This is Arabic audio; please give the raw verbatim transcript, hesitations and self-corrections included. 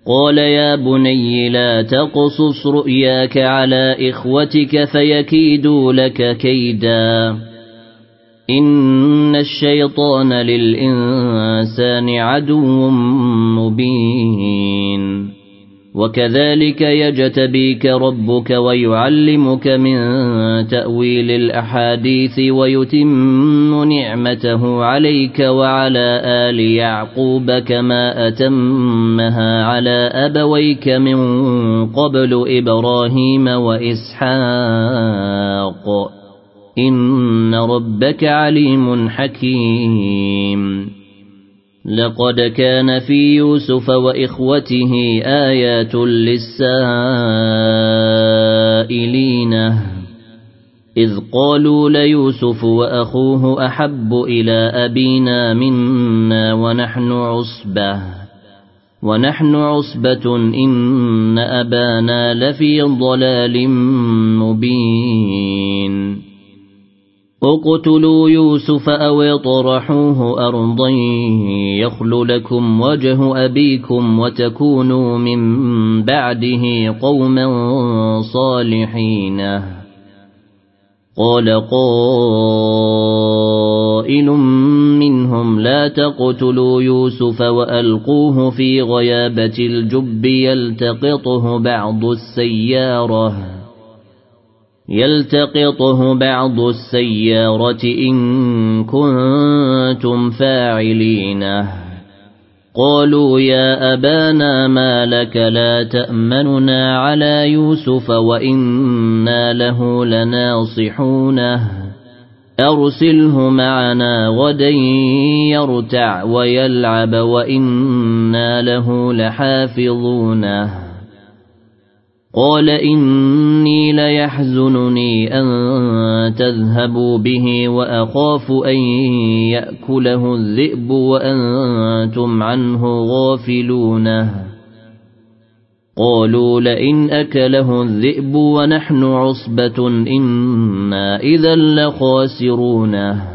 قال يا بني لا تقصص رؤياك على إخوتك فيكيدوا لك كيدا إن الشيطان للإنسان عدو مبين وكذلك يجتبيك ربك ويعلمك من تأويل الأحاديث ويتم نعمته عليك وعلى آل يعقوب كما أتمها على أبويك من قبل إبراهيم وإسحاق إن ربك عليم حكيم لقد كان في يوسف وإخوته آيات للسائلين إذ قالوا ليوسف وأخوه أحب إلى أبينا منا ونحن عصبة ونحن عصبة إن أبانا لفي ضلال مبين اقتلوا يوسف أو اطرحوه أرضا يخل لكم وجه أبيكم وتكونوا من بعده قوما صالحين قال قائل منهم لا تقتلوا يوسف وألقوه في غيابة الجب يلتقطه بعض السيارة يلتقطه بعض السيارة إن كنتم فاعلين قالوا يا أبانا ما لك لا تأمننا على يوسف وإنا له لناصحونه أرسله معنا غدا يرتع ويلعب وإنا له لحافظونه قال إني ليحزنني أن تذهبوا به وأخاف أن يأكله الذئب وأنتم عنه غافلونه قالوا لئن أكله الذئب ونحن عصبة إنا إذا لخاسرونه